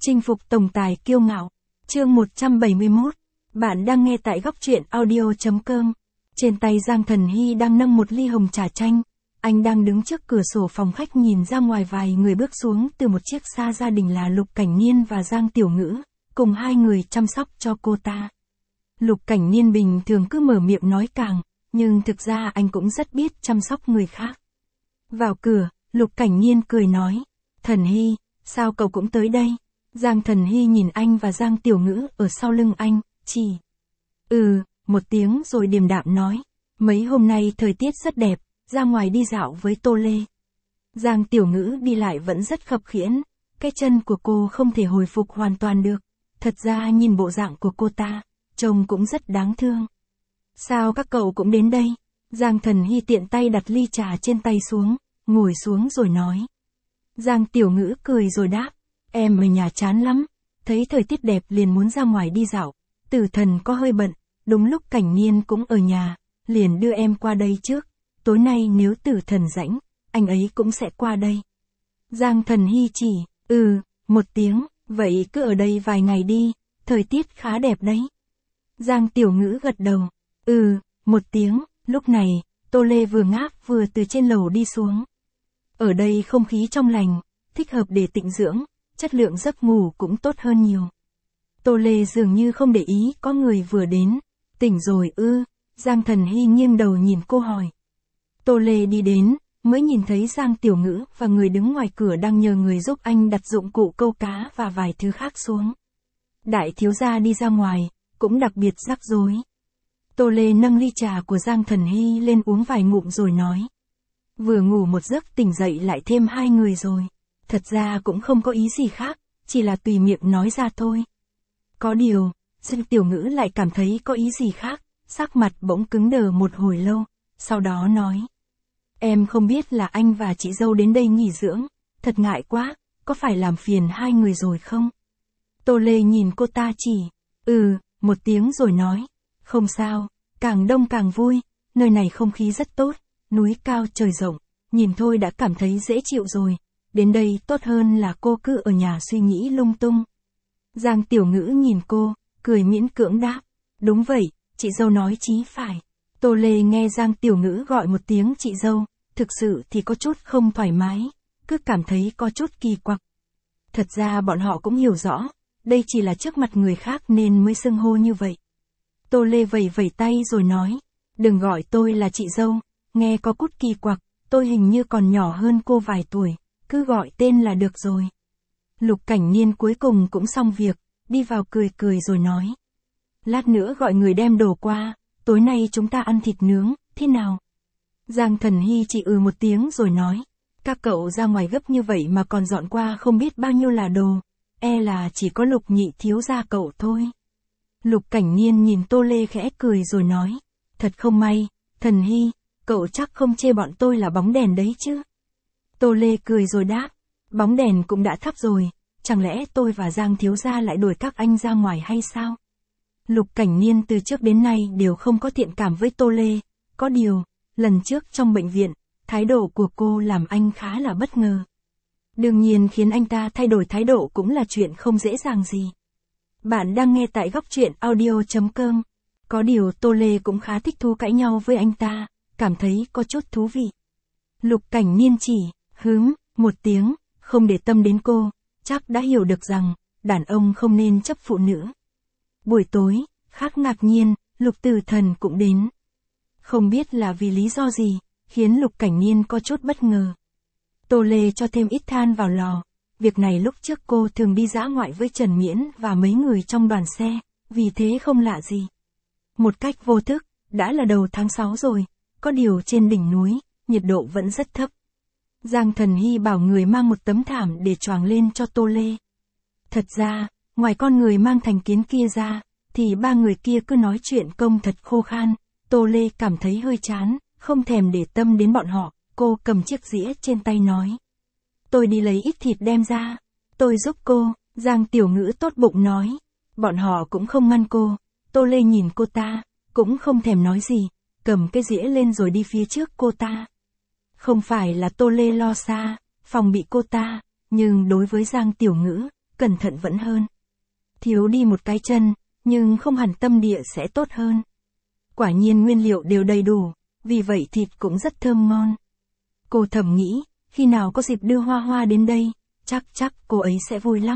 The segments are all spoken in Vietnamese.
Chinh phục tổng tài kiêu ngạo. Chương 171. Bạn đang nghe tại góc truyện audio.com. Trên tay Giang Thần Hy đang nâng một ly hồng trà chanh. Anh đang đứng trước cửa sổ phòng khách nhìn ra ngoài, vài người bước xuống từ một chiếc xa, gia đình là Lục Cảnh Niên và Giang Tiểu Ngữ, cùng hai người chăm sóc cho cô ta. Lục Cảnh Niên bình thường cứ mở miệng nói càng, nhưng thực ra anh cũng rất biết chăm sóc người khác. Vào cửa, Lục Cảnh Niên cười nói, Thần Hy, sao cậu cũng tới đây? Giang Thần Hy nhìn anh và Giang Tiểu Ngữ ở sau lưng anh, chỉ một tiếng rồi điềm đạm nói, mấy hôm nay thời tiết rất đẹp, ra ngoài đi dạo với Tô Lê. Giang Tiểu Ngữ đi lại vẫn rất khập khiễng, cái chân của cô không thể hồi phục hoàn toàn được. Thật ra nhìn bộ dạng của cô ta, trông cũng rất đáng thương. Sao các cậu cũng đến đây? Giang Thần Hy tiện tay đặt ly trà trên tay xuống, ngồi xuống rồi nói. Giang Tiểu Ngữ cười rồi đáp, em ở nhà chán lắm, thấy thời tiết đẹp liền muốn ra ngoài đi dạo. Tử Thần có hơi bận, đúng lúc Cảnh Niên cũng ở nhà, liền đưa em qua đây trước. Tối nay nếu Tử Thần rảnh, anh ấy cũng sẽ qua đây. Giang Thần Hy chỉ, một tiếng, vậy cứ ở đây vài ngày đi, thời tiết khá đẹp đấy. Giang Tiểu Ngữ gật đầu, một tiếng, lúc này, Tô Lê vừa ngáp vừa từ trên lầu đi xuống. Ở đây không khí trong lành, thích hợp để tịnh dưỡng, chất lượng giấc ngủ cũng tốt hơn nhiều. Tô Lê dường như không để ý có người vừa đến, tỉnh rồi Giang Thần Hy nghiêng đầu nhìn cô hỏi. Tô Lê đi đến, mới nhìn thấy Giang Tiểu Ngữ và người đứng ngoài cửa đang nhờ người giúp anh đặt dụng cụ câu cá và vài thứ khác xuống. Đại thiếu gia đi ra ngoài, cũng đặc biệt rắc rối. Tô Lê nâng ly trà của Giang Thần Hy lên uống vài ngụm rồi nói. Vừa ngủ một giấc tỉnh dậy lại thêm hai người rồi. Thật ra cũng không có ý gì khác, chỉ là tùy miệng nói ra thôi. Có điều, Giang Tiểu Ngữ lại cảm thấy có ý gì khác, sắc mặt bỗng cứng đờ một hồi lâu, sau đó nói. Em không biết là anh và chị dâu đến đây nghỉ dưỡng, thật ngại quá, có phải làm phiền hai người rồi không? Tô Lê nhìn cô ta chỉ, một tiếng rồi nói, không sao, càng đông càng vui, nơi này không khí rất tốt, núi cao trời rộng, nhìn thôi đã cảm thấy dễ chịu rồi, đến đây tốt hơn là cô cứ ở nhà suy nghĩ lung tung. Giang Tiểu Ngữ nhìn cô, cười miễn cưỡng đáp, đúng vậy, chị dâu nói chí phải. Tô Lê nghe Giang Tiểu Ngữ gọi một tiếng chị dâu, thực sự thì có chút không thoải mái, cứ cảm thấy có chút kỳ quặc. Thật ra bọn họ cũng hiểu rõ, đây chỉ là trước mặt người khác nên mới xưng hô như vậy. Tô Lê vẩy vẩy tay rồi nói, đừng gọi tôi là chị dâu, nghe có chút kỳ quặc, tôi hình như còn nhỏ hơn cô vài tuổi, cứ gọi tên là được rồi. Lục Cảnh Niên cuối cùng cũng xong việc, đi vào cười cười rồi nói. Lát nữa gọi người đem đồ qua, tối nay chúng ta ăn thịt nướng, thế nào? Giang Thần Hy chỉ một tiếng rồi nói. Các cậu ra ngoài gấp như vậy mà còn dọn qua không biết bao nhiêu là đồ, e là chỉ có Lục nhị thiếu gia cậu thôi. Lục Cảnh Niên nhìn Tô Lê khẽ cười rồi nói. Thật không may, Thần Hy, cậu chắc không chê bọn tôi là bóng đèn đấy chứ? Tô Lê cười rồi đáp. Bóng đèn cũng đã thắp rồi, chẳng lẽ tôi và Giang thiếu gia lại đuổi các anh ra ngoài hay sao? Lục Cảnh Niên từ trước đến nay đều không có thiện cảm với Tô Lê, có điều, lần trước trong bệnh viện, thái độ của cô làm anh khá là bất ngờ. Đương nhiên khiến anh ta thay đổi thái độ cũng là chuyện không dễ dàng gì. Bạn đang nghe tại góc truyện audio.com. Có điều Tô Lê cũng khá thích thú cãi nhau với anh ta, cảm thấy có chút thú vị. Lục Cảnh Niên chỉ, một tiếng, không để tâm đến cô, chắc đã hiểu được rằng, đàn ông không nên chấp phụ nữ. Buổi tối, khác ngạc nhiên, Lục Tử Thần cũng đến. Không biết là vì lý do gì, khiến Lục Cảnh Niên có chút bất ngờ. Tô Lê cho thêm ít than vào lò, việc này lúc trước cô thường đi dã ngoại với Trần Miễn và mấy người trong đoàn xe, vì thế không lạ gì. Một cách vô thức, đã là đầu tháng 6 rồi, có điều trên đỉnh núi, nhiệt độ vẫn rất thấp. Giang Thần Hy bảo người mang một tấm thảm để choàng lên cho Tô Lê. Thật ra, ngoài con người mang thành kiến kia ra, thì ba người kia cứ nói chuyện công thật khô khan, Tô Lê cảm thấy hơi chán, không thèm để tâm đến bọn họ, cô cầm chiếc dĩa trên tay nói. Tôi đi lấy ít thịt đem ra, tôi giúp cô, Giang Tiểu Ngữ tốt bụng nói. Bọn họ cũng không ngăn cô, Tô Lê nhìn cô ta, cũng không thèm nói gì, cầm cái dĩa lên rồi đi phía trước cô ta. Không phải là Tô Lê lo xa, phòng bị cô ta, nhưng đối với Giang Tiểu Ngữ, cẩn thận vẫn hơn. Thiếu đi một cái chân, nhưng không hẳn tâm địa sẽ tốt hơn. Quả nhiên nguyên liệu đều đầy đủ, vì vậy thịt cũng rất thơm ngon. Cô thầm nghĩ, khi nào có dịp đưa Hoa Hoa đến đây, chắc cô ấy sẽ vui lắm.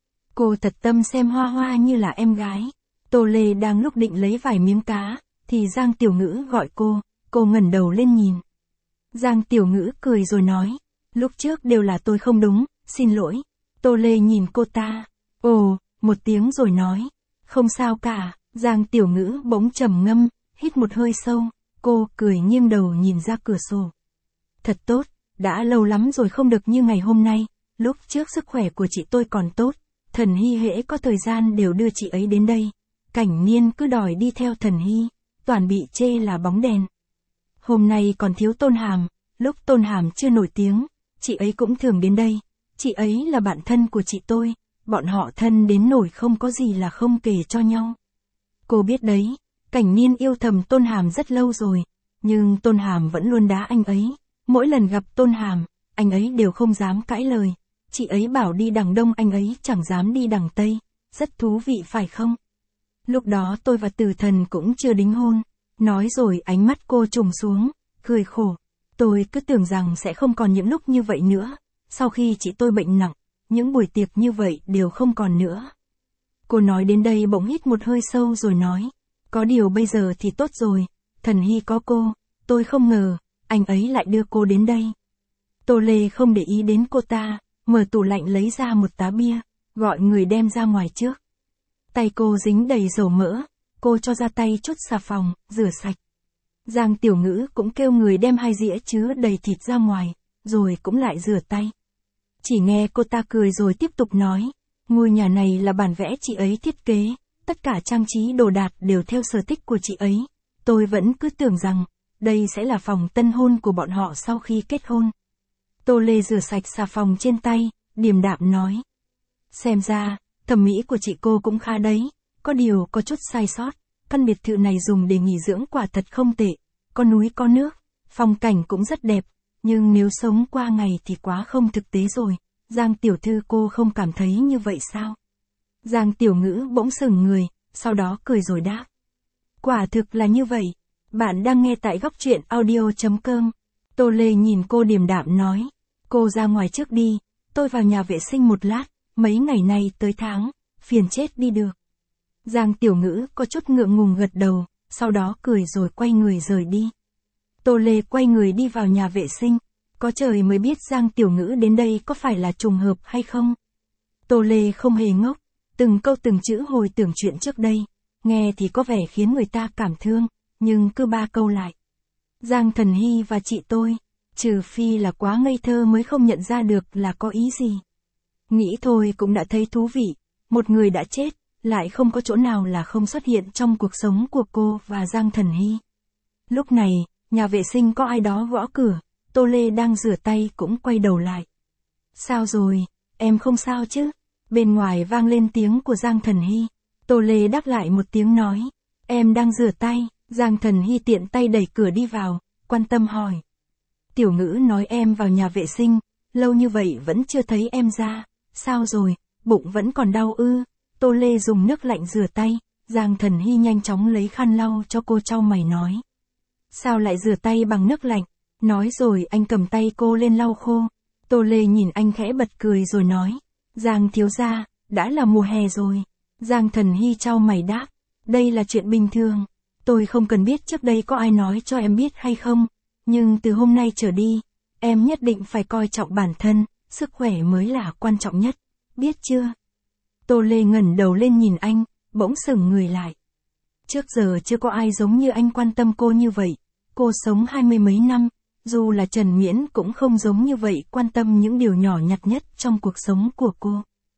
Cô thật tâm xem Hoa Hoa như là em gái. Tô Lê đang lúc định lấy vài miếng cá, thì Giang Tiểu Ngữ gọi cô ngẩng đầu lên nhìn. Giang Tiểu Ngữ cười rồi nói, lúc trước đều là tôi không đúng, xin lỗi. Tô Lê nhìn cô ta, ồ, một tiếng rồi nói, không sao cả. Giang Tiểu Ngữ bỗng trầm ngâm, hít một hơi sâu, cô cười nghiêng đầu nhìn ra cửa sổ. Thật tốt, đã lâu lắm rồi không được như ngày hôm nay, lúc trước sức khỏe của chị tôi còn tốt, Thần Hy hễ có thời gian đều đưa chị ấy đến đây. Cảnh Niên cứ đòi đi theo Thần Hy, toàn bị chê là bóng đèn. Hôm nay còn thiếu Tôn Hàm, lúc Tôn Hàm chưa nổi tiếng, chị ấy cũng thường đến đây. Chị ấy là bạn thân của chị tôi, bọn họ thân đến nổi không có gì là không kể cho nhau. Cô biết đấy, Cảnh Niên yêu thầm Tôn Hàm rất lâu rồi, nhưng Tôn Hàm vẫn luôn đá anh ấy. Mỗi lần gặp Tôn Hàm, anh ấy đều không dám cãi lời. Chị ấy bảo đi đằng đông anh ấy chẳng dám đi đằng tây. Rất thú vị phải không? Lúc đó tôi và Tử Thần cũng chưa đính hôn. Nói rồi ánh mắt cô trùng xuống, cười khổ. Tôi cứ tưởng rằng sẽ không còn những lúc như vậy nữa. Sau khi chị tôi bệnh nặng, những buổi tiệc như vậy đều không còn nữa. Cô nói đến đây bỗng hít một hơi sâu rồi nói. Có điều bây giờ thì tốt rồi, Thần Hy có cô, tôi không ngờ, anh ấy lại đưa cô đến đây. Tô Lê không để ý đến cô ta, mở tủ lạnh lấy ra một tá bia, gọi người đem ra ngoài trước. Tay cô dính đầy dầu mỡ, cô cho ra tay chút xà phòng, rửa sạch. Giang Tiểu Ngữ cũng kêu người đem 2 dĩa chứa đầy thịt ra ngoài, rồi cũng lại rửa tay. Chỉ nghe cô ta cười rồi tiếp tục nói, ngôi nhà này là bản vẽ chị ấy thiết kế, tất cả trang trí đồ đạc đều theo sở thích của chị ấy. Tôi vẫn cứ tưởng rằng, đây sẽ là phòng tân hôn của bọn họ sau khi kết hôn. Tô Lê rửa sạch xà phòng trên tay, điềm đạm nói. Xem ra, thẩm mỹ của chị cô cũng khá đấy, có điều có chút sai sót. Căn biệt thự này dùng để nghỉ dưỡng quả thật không tệ, có núi có nước, phong cảnh cũng rất đẹp, nhưng nếu sống qua ngày thì quá không thực tế rồi. Giang tiểu thư cô không cảm thấy như vậy sao? Giang Tiểu Ngữ bỗng sững người, sau đó cười rồi đáp. Quả thực là như vậy. Bạn đang nghe tại góc truyện audio.com. Tô Lê nhìn cô điềm đạm nói. Cô ra ngoài trước đi, tôi vào nhà vệ sinh một lát, mấy ngày nay tới tháng, phiền chết đi được. Giang Tiểu Ngữ có chút ngượng ngùng gật đầu, sau đó cười rồi quay người rời đi. Tô Lê quay người đi vào nhà vệ sinh, có trời mới biết Giang Tiểu Ngữ đến đây có phải là trùng hợp hay không. Tô Lê không hề ngốc, từng câu từng chữ hồi tưởng chuyện trước đây, nghe thì có vẻ khiến người ta cảm thương, nhưng cứ 3 câu lại. Giang Thần Hy và chị tôi, trừ phi là quá ngây thơ mới không nhận ra được là có ý gì. Nghĩ thôi cũng đã thấy thú vị, một người đã chết, lại không có chỗ nào là không xuất hiện trong cuộc sống của cô và Giang Thần Hy. Lúc này, nhà vệ sinh có ai đó gõ cửa, Tô Lê đang rửa tay cũng quay đầu lại. Sao rồi, em không sao chứ? Bên ngoài vang lên tiếng của Giang Thần Hy. Tô Lê đáp lại một tiếng nói, em đang rửa tay. Giang Thần Hy tiện tay đẩy cửa đi vào, quan tâm hỏi. Tiểu Ngữ nói em vào nhà vệ sinh, lâu như vậy vẫn chưa thấy em ra, sao rồi, bụng vẫn còn đau ư? Tô Lê dùng nước lạnh rửa tay, Giang Thần Hy nhanh chóng lấy khăn lau cho cô chau mày nói. Sao lại rửa tay bằng nước lạnh? Nói rồi anh cầm tay cô lên lau khô. Tô Lê nhìn anh khẽ bật cười rồi nói. Giang thiếu gia, đã là mùa hè rồi. Giang Thần Hy chau mày đáp. Đây là chuyện bình thường. Tôi không cần biết trước đây có ai nói cho em biết hay không. Nhưng từ hôm nay trở đi, em nhất định phải coi trọng bản thân, sức khỏe mới là quan trọng nhất. Biết chưa? Tô Lê ngẩng đầu lên nhìn anh, bỗng sững người lại. Trước giờ chưa có ai giống như anh quan tâm cô như vậy. Cô sống 20 mấy năm, dù là Trần Miễn cũng không giống như vậy quan tâm những điều nhỏ nhặt nhất trong cuộc sống của cô.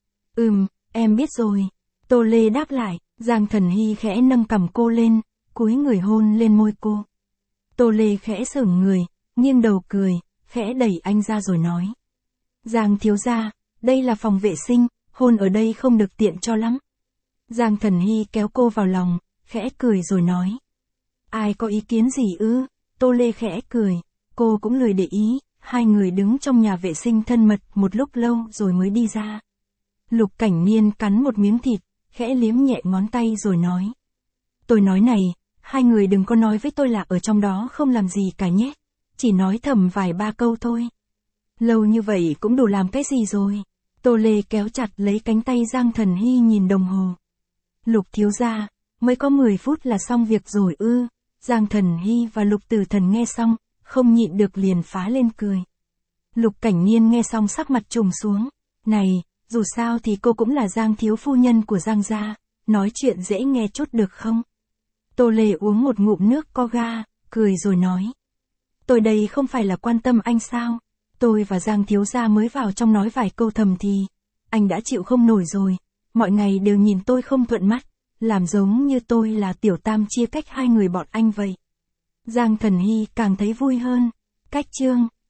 Em biết rồi. Tô Lê đáp lại, Giang Thần Hy khẽ nâng cằm cô lên, cúi người hôn lên môi cô. Tô Lê khẽ sững người, nghiêng đầu cười, khẽ đẩy anh ra rồi nói. Giang thiếu gia, đây là phòng vệ sinh, hôn ở đây không được tiện cho lắm. Giang Thần Hy kéo cô vào lòng, khẽ cười rồi nói. Ai có ý kiến gì ư? Tô Lê khẽ cười, cô cũng lười để ý, hai người đứng trong nhà vệ sinh thân mật một lúc lâu rồi mới đi ra. Lục Cảnh Niên cắn một miếng thịt, khẽ liếm nhẹ ngón tay rồi nói. Tôi nói này, hai người đừng có nói với tôi là ở trong đó không làm gì cả nhé. Chỉ nói thầm vài ba câu thôi. Lâu như vậy cũng đủ làm cái gì rồi. Tô Lê kéo chặt lấy cánh tay Giang Thần Hy nhìn đồng hồ. Lục thiếu gia, mới có 10 phút là xong việc rồi ư. Giang Thần Hy và Lục Tử Thần nghe xong, không nhịn được liền phá lên cười. Lục Cảnh Niên nghe xong sắc mặt trùng xuống. Này, dù sao thì cô cũng là Giang thiếu phu nhân của Giang gia, nói chuyện dễ nghe chút được không? Tô Lê uống một ngụm nước co ga, cười rồi nói. Tôi đây không phải là quan tâm anh sao? Tôi và Giang thiếu gia mới vào trong nói vài câu thầm thì, anh đã chịu không nổi rồi, mọi ngày đều nhìn tôi không thuận mắt, làm giống như tôi là tiểu tam chia cách hai người bọn anh vậy. Giang Thần Hy càng thấy vui hơn. Cách chương